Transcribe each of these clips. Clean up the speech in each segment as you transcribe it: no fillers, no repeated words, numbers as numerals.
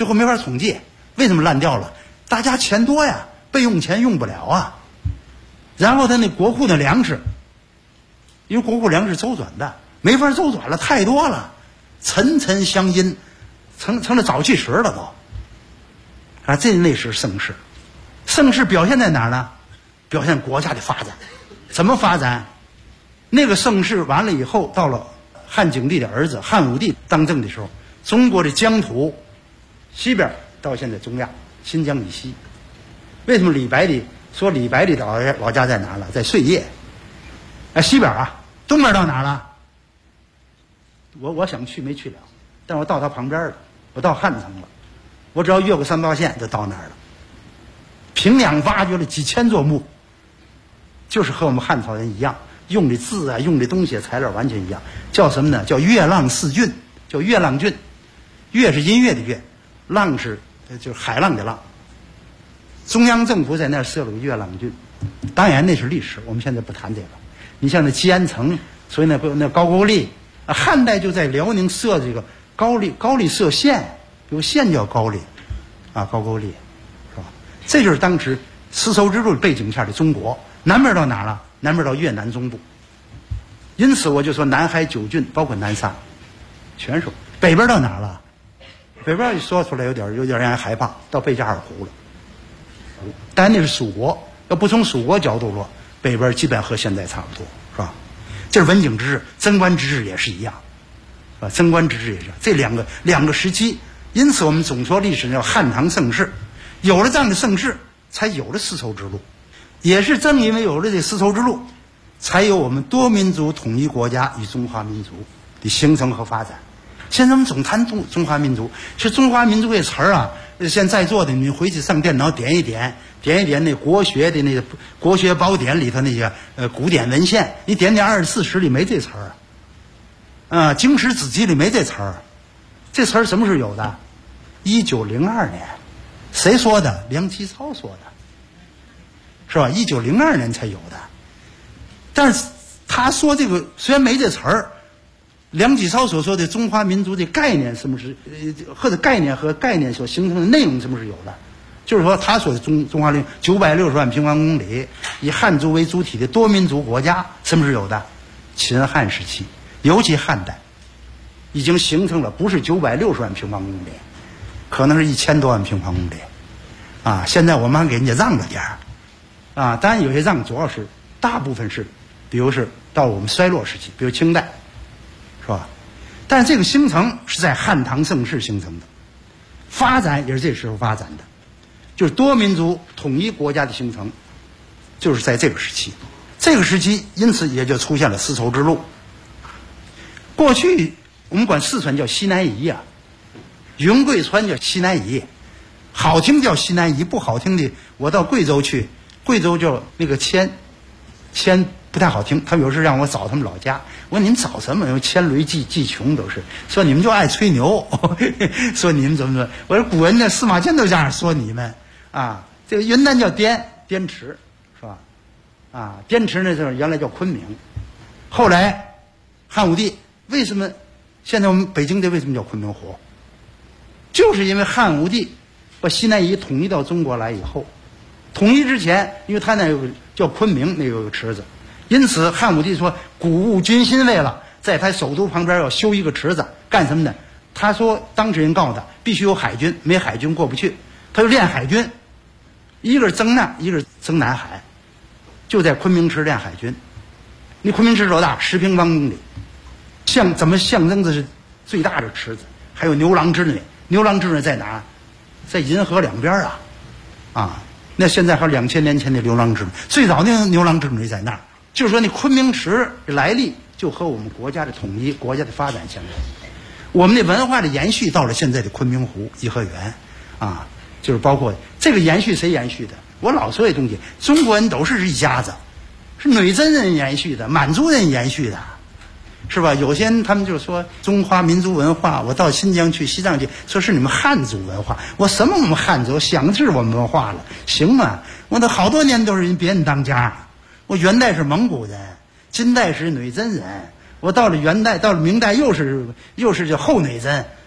最后没法统计。为什么烂掉了？大家钱多呀，备用钱用不了啊。然后他那国库的粮食，因为国库粮食周转的没法周转了，太多了，层层相因，成了沼气池了都。啊，这那是盛世。盛世表现在哪儿呢？表现国家的发展。怎么发展？那个盛世完了以后，到了汉景帝的儿子汉武帝当政的时候，中国的疆土西边到现在中亚新疆以西。为什么李白的老家在哪儿了？在碎叶。西边啊，东边到哪儿了？我想去没去了，但我到他旁边了，我到汉城了。我只要越过三八线就到那儿了。平壤挖掘了几千座墓，就是和我们汉朝人一样，用的字啊，用的东西材料完全一样。叫什么呢？叫乐浪四郡，叫乐浪郡。乐是音乐的乐，浪是就是海浪的浪。中央政府在那儿设了个乐浪郡，当然那是历史，我们现在不谈这个。你像那吉安城，所以那高句丽，汉代就在辽宁设这个高丽设县，有县叫高丽，高句丽，是吧？这就是当时丝绸之路背景下的中国。南边到哪了？南边到越南中部。因此我就说南海9郡包括南沙，全说。北边到哪了？北边一说出来有点让人害怕，到贝加尔湖了。但那是蜀国，要不从蜀国角度说，北边基本和现在差不多，是吧？这是文景之治，贞观之治也是一样，是吧？贞观之治也是这两个时期。因此我们总说历史叫汉唐盛世，有了这样的盛世，才有了丝绸之路。也是正因为有了这丝绸之路，才有我们多民族统一国家与中华民族的形成和发展。现在我们总谈中华民族，其实中华民族这词儿啊，现在座的你回去上电脑点一点那国学的那个国学宝典里头那些古典文献，你点24史里没这词儿，经史子集里没这词儿。这词儿什么时候有的？1902年，谁说的？梁启超说的，是吧？1902年才有的。但是他说这个虽然没这词儿，梁启超所说的中华民族的概念什么是或者概念和概念所形成的内容什么是有的？就是说他说的中华人960万平方公里以汉族为主体的多民族国家什么是有的？秦汉时期，尤其汉代已经形成了，不是960万平方公里，可能是1000多万平方公里啊！现在我们还给人家让了点儿啊，当然有些让主要是大部分是，比如是到我们衰落时期，比如清代，是吧？但是这个形成是在汉唐盛世形成的，发展也是这时候发展的，就是多民族统一国家的形成，就是在这个时期。这个时期，因此也就出现了丝绸之路。过去我们管四川叫西南夷啊，云贵川叫西南夷，好听叫西南夷，不好听的我到贵州去，贵州叫那个迁不太好听，他们有时让我找他们老家，我说你们找什么？迁驴技穷都是，说你们就爱吹牛，说你们怎么？我说古人的司马迁都这样说你们啊。这个云南叫滇池，是吧？滇池那时候原来叫昆明，后来汉武帝为什么现在我们北京这为什么叫昆明湖？就是因为汉武帝把西南夷统一到中国来以后，统一之前，因为他那有个叫昆明，那有个池子，因此汉武帝说鼓舞军心，为了在他首都旁边要修一个池子，干什么呢？他说当事人告诉他必须有海军，没海军过不去，他就练海军，一个是征南，一个是征南海，就在昆明池练海军。那昆明池多大？10平方公里，怎么象征的是最大的池子？还有牛郎织女，牛郎织女在哪儿？在银河两边啊。那现在还有2000年前的牛郎织女，最早的牛郎织女在那儿。就是说，那昆明池的来历就和我们国家的统一、国家的发展相关。我们的文化的延续到了现在的昆明湖、颐和园啊，就是包括这个延续谁延续的？我老说这东西，中国人都是一家子，是女真人延续的，满族人延续的，是吧？有些人他们就说中华民族文化，我到新疆去、西藏去，说是你们汉族文化。我什么我们汉族？想是我们文化了，行吗？我都好多年都是别人当家。我元代是蒙古人，金代是女真人，我到了元代，到了明代又是叫后女真，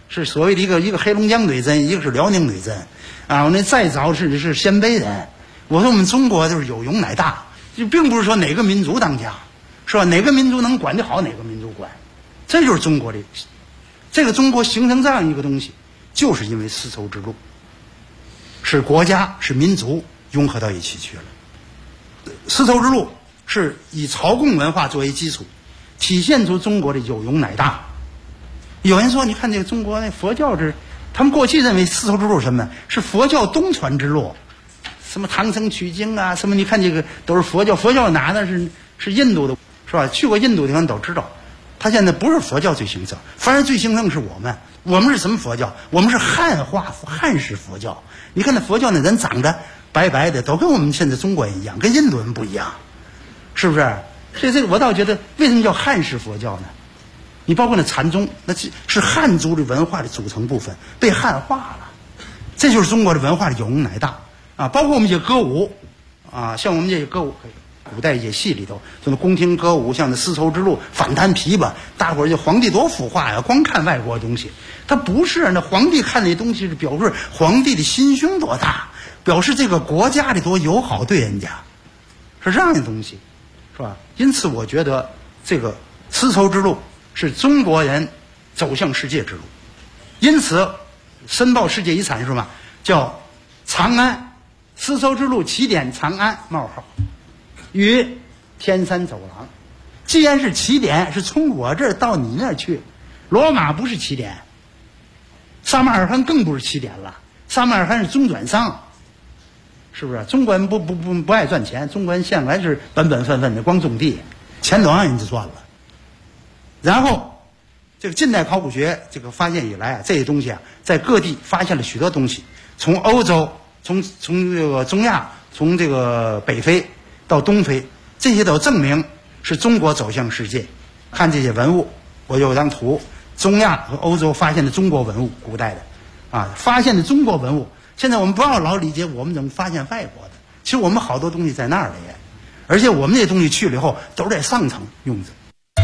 是所谓的一个黑龙江女真，一个是辽宁女真，啊，那再早是鲜卑人。我说我们中国就是有容乃大，就并不是说哪个民族当家，是吧？哪个民族能管得好，哪个民族管，这就是中国的。这个中国形成这样一个东西，就是因为丝绸之路，使国家使民族融合到一起去了。丝绸之路是以朝贡文化作为基础，体现出中国的有容乃大。有人说，你看这个中国那佛教他们过去认为丝绸之路是什么？是佛教东传之路，什么唐僧取经啊，什么你看这个都是佛教，佛教哪呢是印度的，是吧？去过印度的人都知道，他现在不是佛教最兴盛，反而最兴盛是我们。我们是什么佛教？我们是汉式佛教。你看那佛教那人长得白白的，都跟我们现在中国人一样，跟印度人不一样，是不是？所以这个我倒觉得，为什么叫汉式佛教呢？你包括那禅宗，那是汉族的文化的组成部分，被汉化了。这就是中国的文化的有容乃大啊！包括我们这歌舞啊，像我们这些歌舞，古代一些戏里头，像那宫廷歌舞，像那丝绸之路、反弹琵琶，大伙儿就皇帝多腐化呀！光看外国东西，他不是那皇帝看那东西是表示皇帝的心胸多大，表示这个国家的多友好对人家，是这样的东西，是吧？因此，我觉得这个丝绸之路是中国人走向世界之路。因此，申报世界遗产是什么？叫长安丝绸之路起点长安：与天山走廊。既然是起点，是从我这儿到你那儿去。罗马不是起点，撒马尔罕更不是起点了。撒马尔罕是中转商，是不是？中国人不爱赚钱，中国人向来是本分的，光种地，钱都让人家赚了。然后，这个近代考古学这个发现以来啊，这些东西啊，在各地发现了许多东西，从欧洲，从这个中亚，从这个北非到东非，这些都证明是中国走向世界。看这些文物，我有张图，中亚和欧洲发现的中国文物，古代的，啊，发现的中国文物。现在我们不要老理解我们怎么发现外国的，其实我们好多东西在那儿了也，而且我们这些东西去了以后都是在上层用着。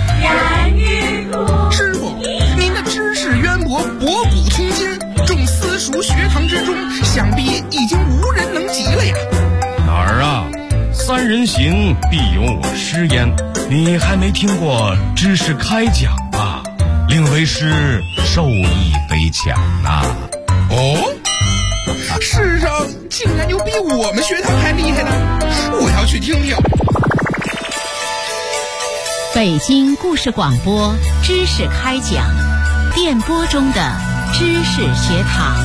师傅，您的知识渊博，博古通今，众私塾学堂之中，想必已经无人能及了呀。 哪儿啊？三人行，必有我师焉。你还没听过知识开讲啊？令为师受益匪浅呐。 哦，世上竟然有比我们学堂还厉害的，我要去听听。 北京故事广播知识开讲，电波中的知识学堂。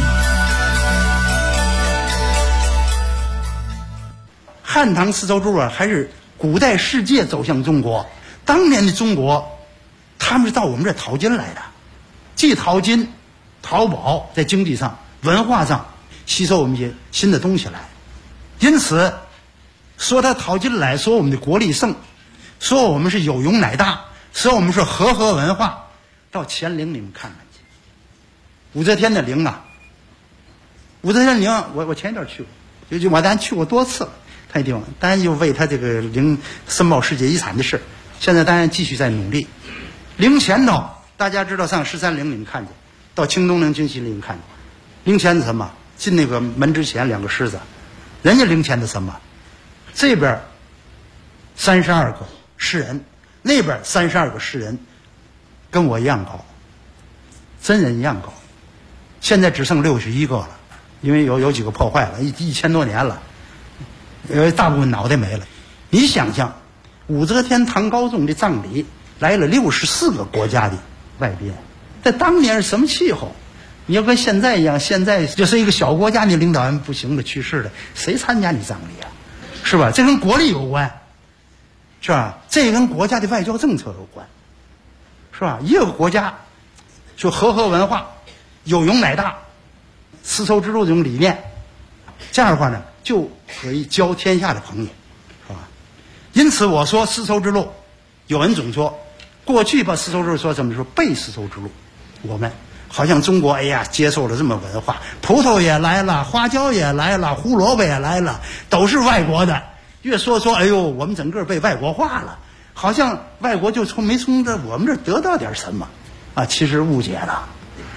汉唐丝绸之路还是古代世界走向中国。当年的中国，他们是到我们这淘金来的，既淘金、淘宝，在经济上、文化上吸收我们一些新的东西来。因此，说他淘金来，说我们的国力盛，说我们是有容乃大，说我们是和合文化。到乾陵你们看看去，武则天的陵啊，武则天陵，我前一段去过，就咱去过多次了。他地方当然就为他这个陵申报世界遗产的事，现在当然继续在努力。陵前头大家知道，上13陵你们看见，到清东陵、京西陵你们看见，陵前是什么？进那个门之前两个狮子，人家陵前的什么？这边32个诗人，那边32个诗人，跟我一样高，真人一样高。现在只剩61个了，因为有几个破坏了，1000多年了，大部分脑袋没了。你想想，武则天唐高宗的葬礼来了64个国家的外宾，在当年是什么气候？你要跟现在一样，现在就是一个小国家的领导人不行了，去世了，谁参加你葬礼啊？是吧？这跟国力有关，是吧？这跟国家的外交政策有关，是吧？一个国家就和合文化，有容乃大，丝绸之路这种理念，这样的话呢，就可以交天下的朋友，是吧？因此我说丝绸之路，有人总说，过去把丝绸之路说怎么说背丝绸之路，我们好像中国哎呀接受了这么文化，葡萄也来了，花椒也来了，胡萝卜也来了，都是外国的。越说哎呦，我们整个被外国化了，好像外国就没从这我们这得到点什么啊？其实误解了，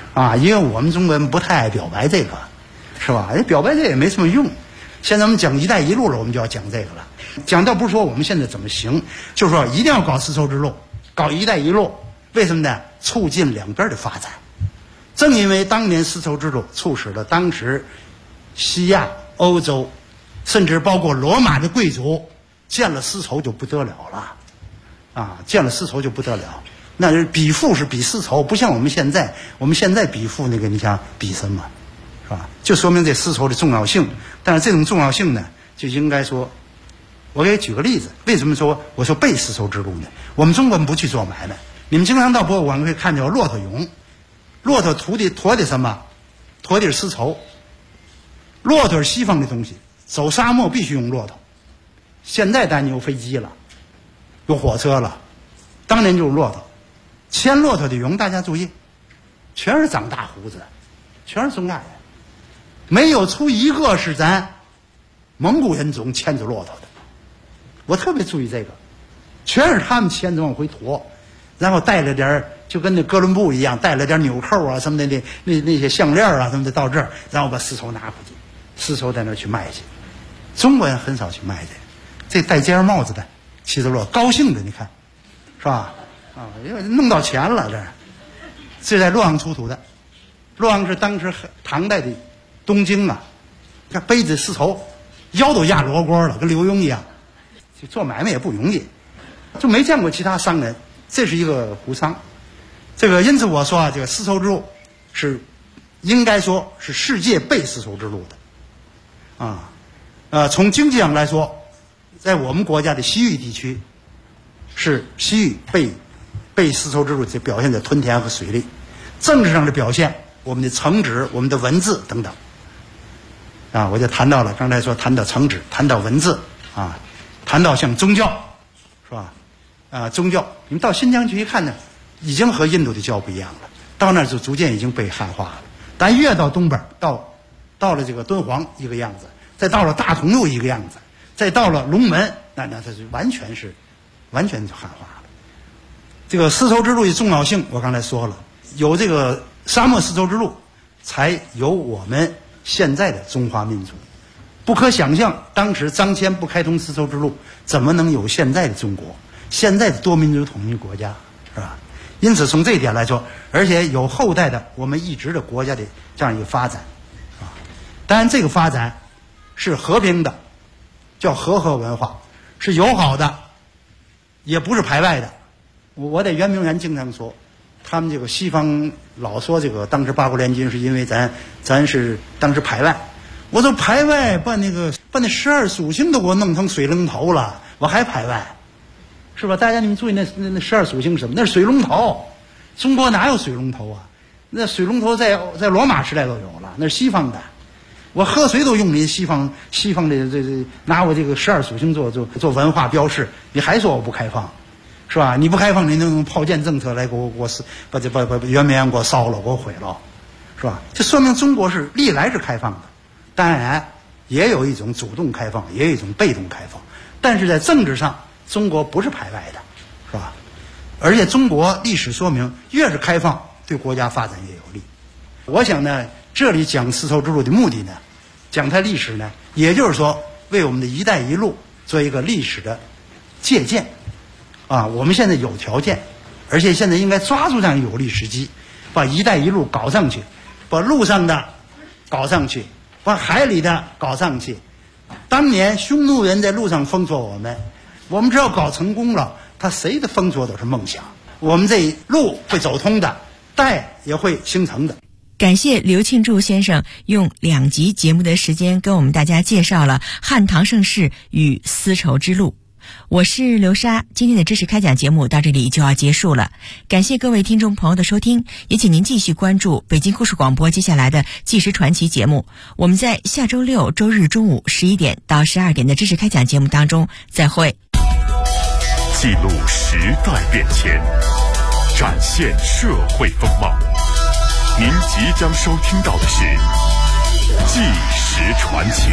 啊，因为我们中国人不太爱表白这个，是吧？表白这也没什么用。现在我们讲“一带一路”了，我们就要讲这个了。讲倒不是说我们现在怎么行，就是说一定要搞丝绸之路，搞“一带一路”。为什么呢？促进两边的发展。正因为当年丝绸之路促使了当时西亚、欧洲，甚至包括罗马的贵族见了丝绸就不得了了，啊，见了丝绸就不得了。那是比富是比丝绸，不像我们现在比富那个，你想比什么，是吧？就说明这丝绸的重要性。但是这种重要性呢，就应该说，我给举个例子，为什么说我说背丝绸之路呢？我们中国人不去做买卖，你们经常到博物馆会看见骆驼俑，骆驼驮的什么？驮的是丝绸。骆驼是西方的东西，走沙漠必须用骆驼。现在当然有飞机了，有火车了，当年就是骆驼。牵骆驼的俑，大家注意，全是长大胡子，全是中亚人，没有出一个是咱蒙古人种牵着骆驼的。我特别注意这个，全是他们牵着往回驮，然后带了点就跟那哥伦布一样，带了点纽扣啊什么的那些项链啊什么的到这儿，然后把丝绸拿回去，丝绸在那儿去卖去。中国人很少去卖这戴尖帽子的骑着骆驼高兴的，你看是吧？啊，因为弄到钱了，这在洛阳出土的。洛阳是当时唐代的东京啊，看背着丝绸，腰都压罗锅了，跟刘墉一样。做买卖也不容易，就没见过其他商人，这是一个胡商。这个因此我说啊，这个丝绸之路是应该说是世界背丝绸之路的啊。从经济上来说，在我们国家的西域地区，是西域背丝绸之路就表现在屯田和水利。政治上的表现，我们的城址、我们的文字等等啊，我就谈到了刚才说谈到城址，谈到文字啊，谈到像宗教，是吧？宗教，你们到新疆去一看呢，已经和印度的教不一样了，到那儿就逐渐已经被汉化了。但越到东边，到了这个敦煌一个样子，再到了大同又一个样子，再到了龙门，那它是完全就汉化了。这个丝绸之路的重要性，我刚才说了，有这个沙漠丝绸之路，才有我们现在的中华民族。不可想象，当时张骞不开通丝绸之路，怎么能有现在的中国，现在的多民族统一国家，是吧？因此从这一点来说，而且有后代的我们一直的国家的这样一个发展啊。当然这个发展是和平的，叫和合文化，是友好的，也不是排外的。我在圆明园经常说，他们这个西方老说这个当时八国联军是因为咱是当时排外。我说排外，把那12属性都给我弄成水龙头了，我还排外，是吧？大家你们注意那12属性是什么？那是水龙头，中国哪有水龙头啊？那水龙头在罗马时代都有了，那是西方的。我喝水都用你西方的这拿我这个12属性做文化标示，你还说我不开放，是吧？你不开放，你能用炮舰政策来给我把圆明园给我烧了，给我毁了，是吧？这说明中国是历来是开放的。当然也有一种主动开放，也有一种被动开放，但是在政治上中国不是排外的，是吧？而且中国历史说明，越是开放对国家发展越有利。我想呢，这里讲丝绸之路的目的呢，讲它历史呢，也就是说为我们的一带一路做一个历史的借鉴啊。我们现在有条件，而且现在应该抓住这样有利时机，把一带一路搞上去，把路上的搞上去，把海里的搞上去。当年匈奴人在路上封锁我们只要搞成功了，他谁的封锁都是梦想。我们这路会走通的，带也会形成的。 感谢刘庆柱先生用2集节目的时间跟我们大家介绍了汉唐盛世与丝绸之路。我是刘莎，今天的知识开讲节目到这里就要结束了，感谢各位听众朋友的收听，也请您继续关注北京故事广播接下来的纪实传奇节目。我们在下周6、周日中午11点到12点的知识开讲节目当中再会。 记录时代变迁，展现社会风貌。您即将收听到的是纪实传奇。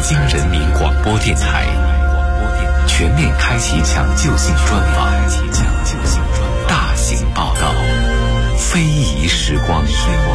京人民广播电台全面开启抢救性专访，大型报道，非遗时光。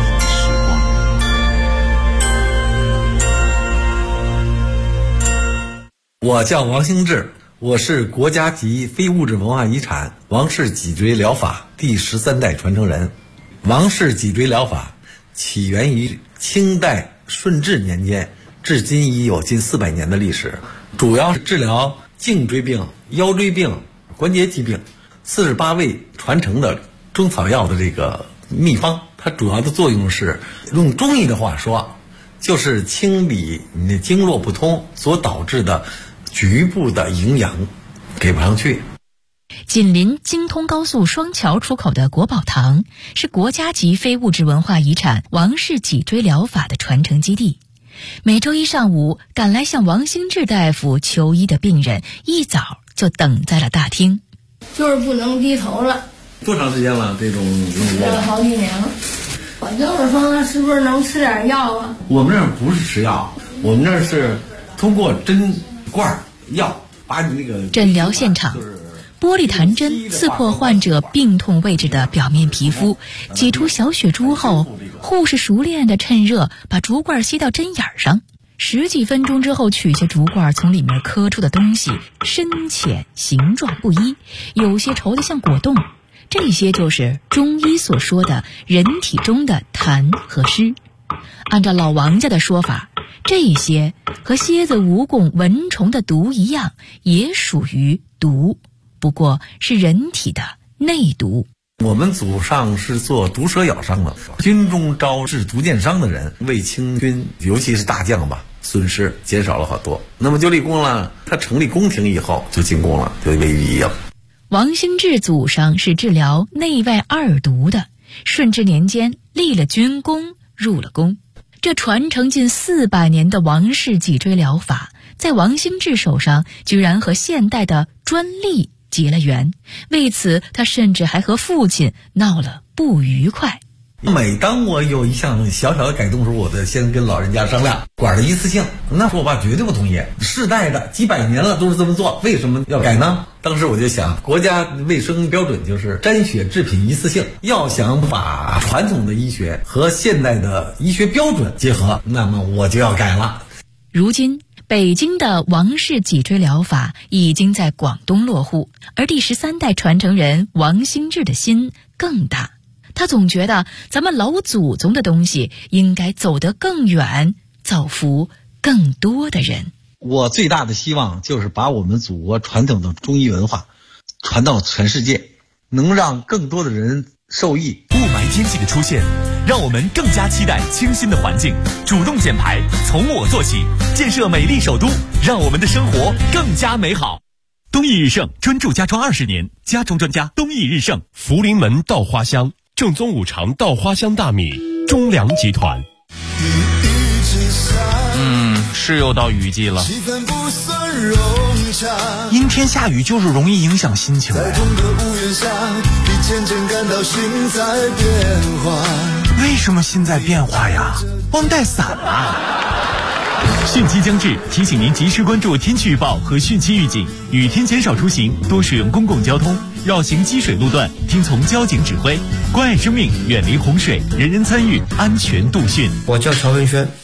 我叫王兴志，我是国家级非物质文化遗产王氏脊椎疗法第13代传承人。王氏脊椎疗法起源于清代顺治年间，至今已有近400年的历史，主要是治疗颈椎病、腰椎病、关节疾病，48味传承的中草药的这个秘方。它主要的作用是，用中医的话说，就是清理你的经络不通所导致的局部的营养给不上去。 紧邻京通高速双桥出口的国宝堂是国家级非物质文化遗产王氏脊椎疗法的传承基地。每周一上午，赶来向王兴志大夫求医的病人一早就等在了大厅。 就是不能低头了。 多长时间了？这种吃了好几年了。我就是说，是不是能吃点药啊？ 我们这儿不是吃药，我们这儿是通过针管药把你那个诊疗现场。玻璃弹针刺破患者病痛位置的表面皮肤，挤出小血珠后，护士熟练地趁热把竹罐吸到针眼上。10几分钟之后，取下竹罐，从里面磕出的东西深浅形状不一，有些稠得像果冻。这些就是中医所说的人体中的痰和湿。按照老王家的说法，这些和蝎子、蜈蚣、蚊虫的毒一样，也属于毒，不过是人体的内毒。 我们祖上是做毒蛇咬伤的，军中招致毒箭伤的人，为清军尤其是大将吧，损失减少了好多。那么就立功了，他成立宫廷以后就进宫了，就为御医了。 王兴志祖上是治疗内外2毒的，顺治年间立了军功，入了宫。这传承近400年的王氏脊椎疗法，在王兴志手上居然和现代的专利结了缘，为此他甚至还和父亲闹了不愉快。 每当我有一项小小的改动时候，我得先跟老人家商量，管的一次性。那时候我爸绝对不同意，世代的几百年了都是这么做，为什么要改呢？当时我就想，国家卫生标准就是沾血制品一次性，要想把传统的医学和现代的医学标准结合，那么我就要改了。 如今北京的王氏脊椎疗法已经在广东落户，而第13代传承人王兴志的心更大。他总觉得咱们老祖宗的东西应该走得更远，造福更多的人。 我最大的希望就是把我们祖国传统的中医文化传到全世界，能让更多的人受益。 雾霾天气的出现，让我们更加期待清新的环境，主动减排，从我做起，建设美丽首都，让我们的生活更加美好。东益日盛专注家装20年，家装专家东益日盛。 福临门稻花香，正宗五常稻花香大米，中粮集团。 是又到雨季了， 阴天下雨就是容易影响心情。为什么心在变化呀？忘带伞啊！ 汛期将至，提醒您及时关注天气预报和汛期预警，雨天减少出行，多使用公共交通，绕行积水路段，听从交警指挥，关爱生命，远离洪水，人人参与，安全度汛。 我叫曹文轩，